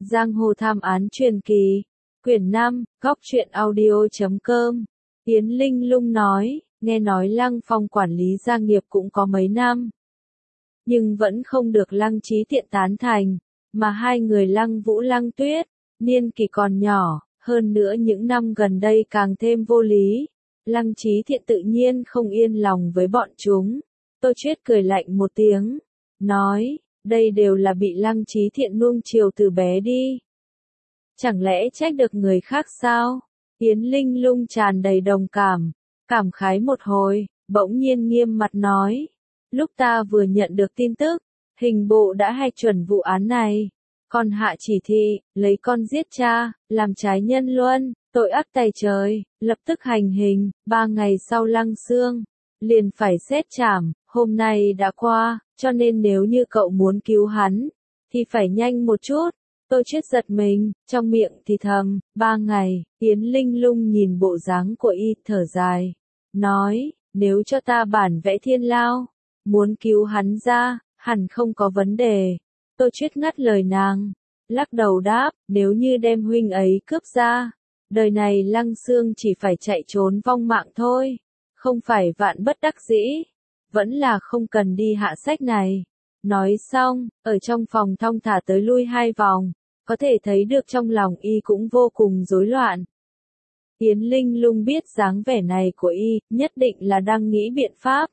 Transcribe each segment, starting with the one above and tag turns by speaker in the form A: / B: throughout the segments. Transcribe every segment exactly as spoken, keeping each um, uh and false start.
A: Giang hồ thám án truyền kỳ, quyển năm, góc truyện audio chấm com. Yến Linh Lung nói, nghe nói Lăng Phong quản lý gia nghiệp cũng có mấy năm, nhưng vẫn không được Lăng Chí Thiện tán thành, mà hai người Lăng Vũ Lăng Tuyết, niên kỷ còn nhỏ, hơn nữa những năm gần đây càng thêm vô lý. Lăng Chí Thiện tự nhiên không yên lòng với bọn chúng. Tô Chuyết cười lạnh một tiếng, nói, đây đều là bị Lăng Chí Thiện nuông chiều từ bé đi. Chẳng lẽ trách được người khác sao? Yến Linh Lung tràn đầy đồng cảm, cảm khái một hồi, bỗng nhiên nghiêm mặt nói, lúc ta vừa nhận được tin tức, hình bộ đã hạch chuẩn vụ án này, còn hạ chỉ thị, lấy con giết cha, làm trái nhân luân, tội ác tày trời, lập tức hành hình, ba ngày sau Lăng Xương, liền phải xét trảm, hôm nay đã qua, cho nên nếu như cậu muốn cứu hắn, thì phải nhanh một chút. Tô Chuyết giật mình, trong miệng thì thầm, ba ngày, Yến Linh Lung nhìn bộ dáng của y thở dài, nói, nếu cho ta bản vẽ thiên lao, muốn cứu hắn ra, hẳn không có vấn đề. Tô Chuyết ngắt lời nàng, lắc đầu đáp, nếu như đem huynh ấy cướp ra, đời này Lăng Xương chỉ phải chạy trốn vong mạng thôi, không phải vạn bất đắc dĩ, vẫn là không cần đi hạ sách này. Nói xong, ở trong phòng thong thả tới lui hai vòng, có thể thấy được trong lòng y cũng vô cùng rối loạn. Yến Linh Lung biết dáng vẻ này của y, nhất định là đang nghĩ biện pháp.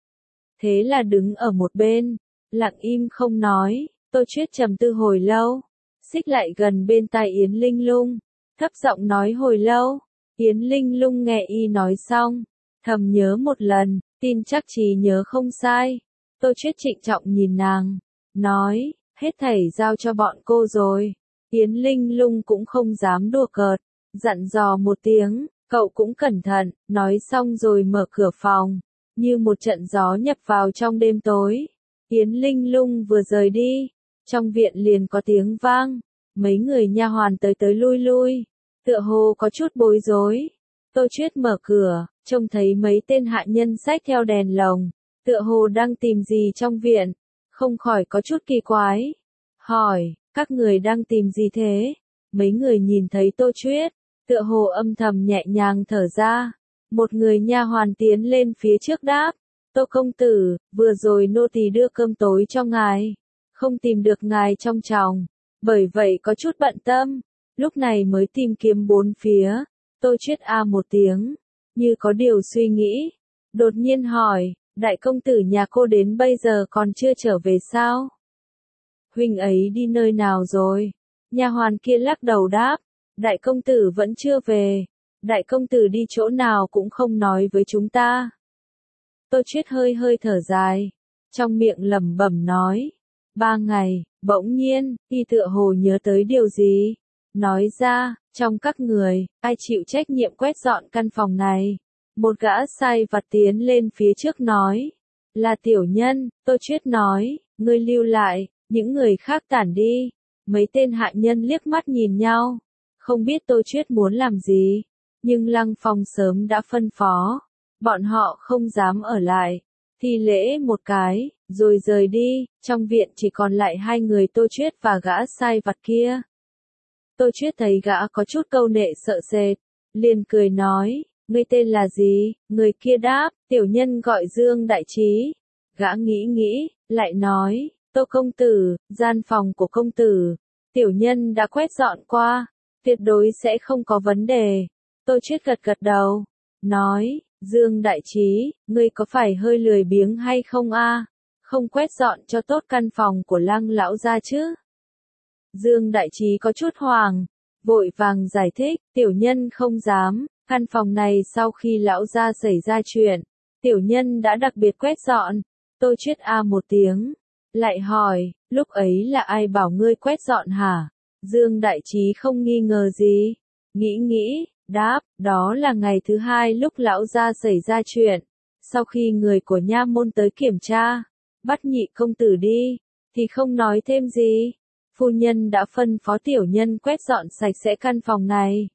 A: Thế là đứng ở một bên, lặng im không nói. Tô Chuyết trầm tư hồi lâu, xích lại gần bên tai Yến Linh Lung, thấp giọng nói hồi lâu. Yến Linh Lung nghe y nói xong, thầm nhớ một lần, tin chắc trí nhớ không sai. Tô Chuyết trịnh trọng nhìn nàng, nói, hết thảy giao cho bọn cô rồi. Yến Linh Lung cũng không dám đùa cợt, dặn dò một tiếng, cậu cũng cẩn thận, nói xong rồi mở cửa phòng, như một trận gió nhập vào trong đêm tối. Yến Linh Lung vừa rời đi, trong viện liền có tiếng vang, mấy người nha hoàn tới tới lui lui, tựa hồ có chút bối rối. Tô Chuyết mở cửa, trông thấy mấy tên hạ nhân xách theo đèn lồng, tựa hồ đang tìm gì trong viện, không khỏi có chút kỳ quái. Hỏi, các người đang tìm gì thế? Mấy người nhìn thấy Tô Chuyết, tựa hồ âm thầm nhẹ nhàng thở ra. Một người nha hoàn tiến lên phía trước đáp, Tô công tử, vừa rồi nô tỳ đưa cơm tối cho ngài, không tìm được ngài trong chòng, bởi vậy có chút bận tâm, lúc này mới tìm kiếm bốn phía. Tô Chuyết a một tiếng, như có điều suy nghĩ, đột nhiên hỏi, đại công tử nhà cô đến bây giờ còn chưa trở về sao? Huynh ấy đi nơi nào rồi? Nha hoàn kia lắc đầu đáp, đại công tử vẫn chưa về, đại công tử đi chỗ nào cũng không nói với chúng ta. Tô Chuyết hơi hơi thở dài, trong miệng lẩm bẩm nói, ba ngày, bỗng nhiên, y tựa hồ nhớ tới điều gì, nói ra, trong các người, ai chịu trách nhiệm quét dọn căn phòng này? Một gã sai vặt tiến lên phía trước nói, là tiểu nhân. Tô Chuyết nói, ngươi lưu lại, những người khác tản đi. Mấy tên hạ nhân liếc mắt nhìn nhau, không biết Tô Chuyết muốn làm gì, nhưng Lăng Phong sớm đã phân phó, bọn họ không dám ở lại, thi lễ một cái, rồi rời đi. Trong viện chỉ còn lại hai người Tô Chuyết và gã sai vặt kia. Tô Chuyết thấy gã có chút câu nệ sợ sệt, liền cười nói, ngươi tên là gì? Người kia đáp, tiểu nhân gọi Dương Đại Trí. Gã nghĩ nghĩ, lại nói, Tô công tử, gian phòng của công tử, tiểu nhân đã quét dọn qua, tuyệt đối sẽ không có vấn đề. Tô Chuyết gật gật đầu, nói, Dương Đại Trí, ngươi có phải hơi lười biếng hay không a? Không quét dọn cho tốt căn phòng của Lăng lão gia chứ? Dương Đại Trí có chút hoảng, vội vàng giải thích, tiểu nhân không dám, căn phòng này sau khi lão gia xảy ra chuyện, tiểu nhân đã đặc biệt quét dọn. Tô Chuyết a một tiếng, lại hỏi, lúc ấy là ai bảo ngươi quét dọn hả? Dương Đại Trí không nghi ngờ gì, nghĩ nghĩ, đáp, đó là ngày thứ hai lúc lão gia xảy ra chuyện, sau khi người của nha môn tới kiểm tra, bắt nhị công tử đi, thì không nói thêm gì. Phu nhân đã phân phó tiểu nhân quét dọn sạch sẽ căn phòng này,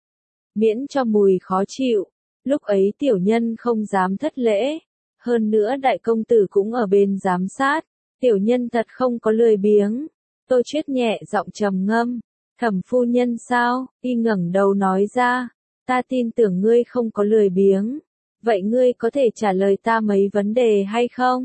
A: miễn cho mùi khó chịu. Lúc ấy tiểu nhân không dám thất lễ, hơn nữa đại công tử cũng ở bên giám sát, tiểu nhân thật không có lười biếng. Tô Chuyết nhẹ giọng trầm ngâm, Thẩm phu nhân sao? Y ngẩng đầu nói ra, ta tin tưởng ngươi không có lười biếng. Vậy ngươi có thể trả lời ta mấy vấn đề hay không?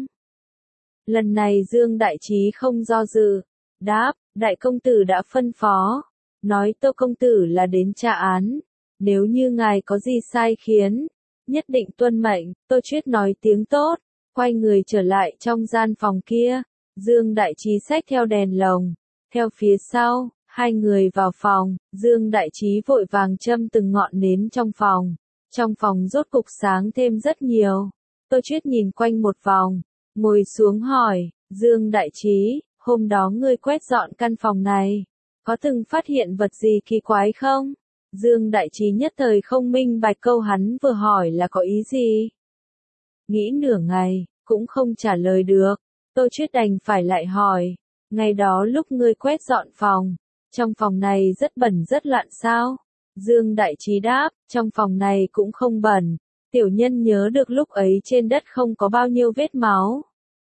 A: Lần này Dương Đại Trí không do dự, đáp, đại công tử đã phân phó, nói Tô công tử là đến tra án, nếu như ngài có gì sai khiến, nhất định tuân mệnh. Tô Chuyết nói tiếng tốt, quay người trở lại trong gian phòng kia, Dương Đại Trí xách theo đèn lồng, theo phía sau, hai người vào phòng, Dương Đại Trí vội vàng châm từng ngọn nến trong phòng, trong phòng rốt cục sáng thêm rất nhiều. Tô Chuyết nhìn quanh một vòng, ngồi xuống hỏi, Dương Đại Trí, hôm đó ngươi quét dọn căn phòng này, có từng phát hiện vật gì kỳ quái không? Dương Đại Trí nhất thời không minh bạch câu hắn vừa hỏi là có ý gì. Nghĩ nửa ngày, cũng không trả lời được, Tô Chuyết đành phải lại hỏi, ngày đó lúc ngươi quét dọn phòng, trong phòng này rất bẩn rất loạn sao? Dương Đại Trí đáp, trong phòng này cũng không bẩn, tiểu nhân nhớ được lúc ấy trên đất không có bao nhiêu vết máu.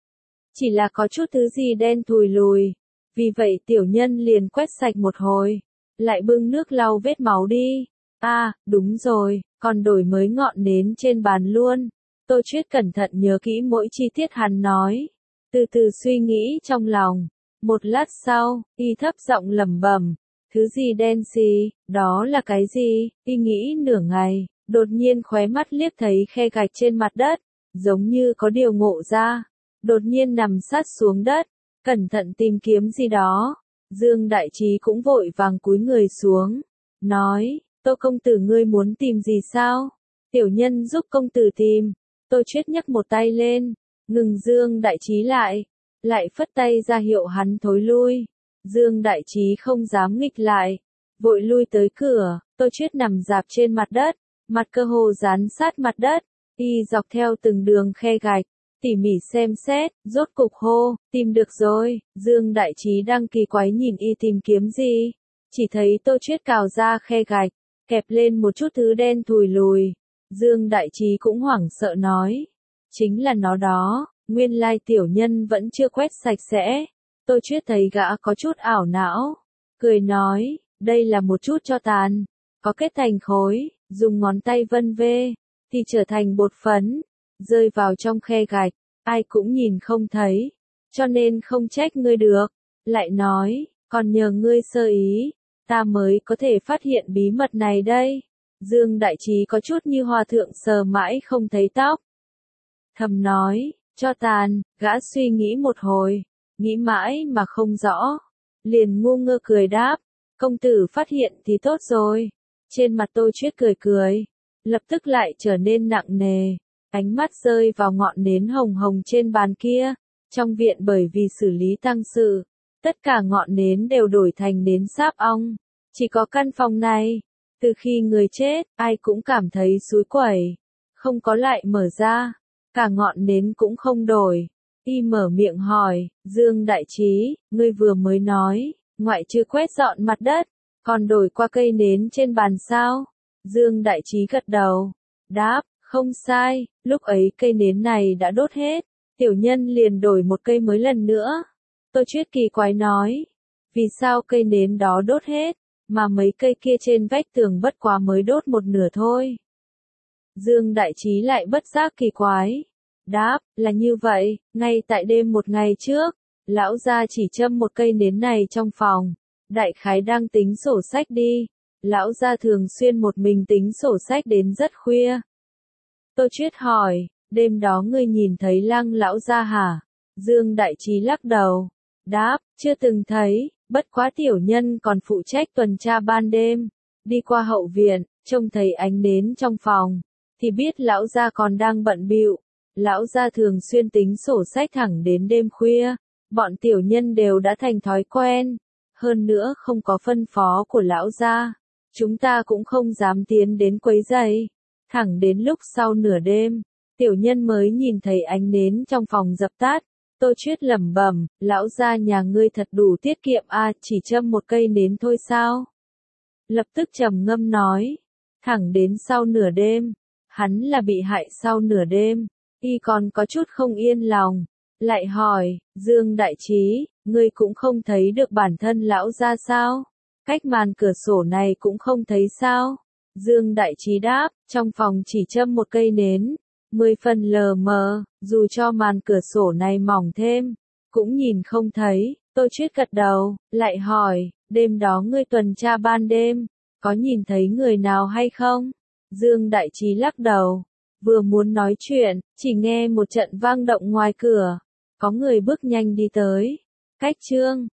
A: Chỉ là có chút thứ gì đen thùi lùi, vì vậy tiểu nhân liền quét sạch một hồi, lại bưng nước lau vết máu đi. À, đúng rồi, còn đổi mới ngọn nến trên bàn luôn. Tô Chuyết cẩn thận nhớ kỹ mỗi chi tiết hắn nói, từ từ suy nghĩ trong lòng. Một lát sau, y thấp giọng lẩm bẩm, thứ gì đen xì, đó là cái gì? Y nghĩ nửa ngày, đột nhiên khóe mắt liếc thấy khe gạch trên mặt đất, giống như có điều ngộ ra, đột nhiên nằm sát xuống đất, cẩn thận tìm kiếm gì đó. Dương Đại Trí cũng vội vàng cúi người xuống, nói, Tô công tử ngươi muốn tìm gì sao? Tiểu nhân giúp công tử tìm. Tô Chuyết nhấc một tay lên, ngừng Dương Đại Trí lại, lại phất tay ra hiệu hắn thối lui. Dương Đại Trí không dám nghịch lại, vội lui tới cửa. Tô Chuyết nằm rạp trên mặt đất, mặt cơ hồ dán sát mặt đất, y dọc theo từng đường khe gạch, tỉ mỉ xem xét, rốt cục hô, tìm được rồi. Dương Đại Trí đang kỳ quái nhìn y tìm kiếm gì, chỉ thấy Tô Chuyết cào ra khe gạch, kẹp lên một chút thứ đen thùi lùi. Dương Đại Trí cũng hoảng sợ nói, chính là nó đó, nguyên lai tiểu nhân vẫn chưa quét sạch sẽ. Tô Chuyết thấy gã có chút ảo não, cười nói, đây là một chút tro tàn, có kết thành khối, dùng ngón tay vân vê, thì trở thành bột phấn, rơi vào trong khe gạch, ai cũng nhìn không thấy, cho nên không trách ngươi được. Lại nói, còn nhờ ngươi sơ ý, ta mới có thể phát hiện bí mật này đây. Dương Đại Trí có chút như hòa thượng sờ mãi không thấy tóc. Thầm nói, cho tàn, gã suy nghĩ một hồi, nghĩ mãi mà không rõ, liền ngu ngơ cười đáp, công tử phát hiện thì tốt rồi. Trên mặt Tô Chuyết cười cười, lập tức lại trở nên nặng nề, ánh mắt rơi vào ngọn nến hồng hồng trên bàn kia. Trong viện bởi vì xử lý tang sự, tất cả ngọn nến đều đổi thành nến sáp ong, chỉ có căn phòng này, từ khi người chết, ai cũng cảm thấy xúi quẩy, không có lại mở ra, cả ngọn nến cũng không đổi. Y mở miệng hỏi, Dương Đại Trí, ngươi vừa mới nói, ngoại trừ quét dọn mặt đất, còn đổi qua cây nến trên bàn sao? Dương Đại Trí gật đầu, đáp, không sai, lúc ấy cây nến này đã đốt hết, tiểu nhân liền đổi một cây mới lần nữa. Tô Chuyết kỳ quái nói, vì sao cây nến đó đốt hết, mà mấy cây kia trên vách tường bất quá mới đốt một nửa thôi? Dương Đại Trí lại bất giác kỳ quái, đáp, là như vậy, ngay tại đêm một ngày trước, lão gia chỉ châm một cây nến này trong phòng, đại khái đang tính sổ sách đi, lão gia thường xuyên một mình tính sổ sách đến rất khuya. Tô Chuyết hỏi, đêm đó ngươi nhìn thấy Lăng lão gia hả? Dương Đại Trí lắc đầu, đáp, chưa từng thấy, bất quá tiểu nhân còn phụ trách tuần tra ban đêm, đi qua hậu viện, trông thấy ánh nến trong phòng, thì biết lão gia còn đang bận bịu. Lão gia thường xuyên tính sổ sách thẳng đến đêm khuya, bọn tiểu nhân đều đã thành thói quen, hơn nữa không có phân phó của lão gia, chúng ta cũng không dám tiến đến quấy rầy. Thẳng đến lúc sau nửa đêm, tiểu nhân mới nhìn thấy ánh nến trong phòng dập tắt. Tô Chuyết lẩm bẩm, lão gia nhà ngươi thật đủ tiết kiệm a, à, chỉ châm một cây nến thôi sao? Lập tức trầm ngâm nói, thẳng đến sau nửa đêm, hắn là bị hại sau nửa đêm, y còn có chút không yên lòng, lại hỏi, Dương Đại Trí, ngươi cũng không thấy được bản thân lão gia sao? Cách màn cửa sổ này cũng không thấy sao? Dương Đại Trí đáp, trong phòng chỉ châm một cây nến, mười phần lờ mờ, dù cho màn cửa sổ này mỏng thêm, cũng nhìn không thấy. Tô Chuyết gật đầu, lại hỏi, đêm đó ngươi tuần tra ban đêm, có nhìn thấy người nào hay không? Dương Đại Trí lắc đầu, vừa muốn nói chuyện, chỉ nghe một trận vang động ngoài cửa, có người bước nhanh đi tới. Cách Trương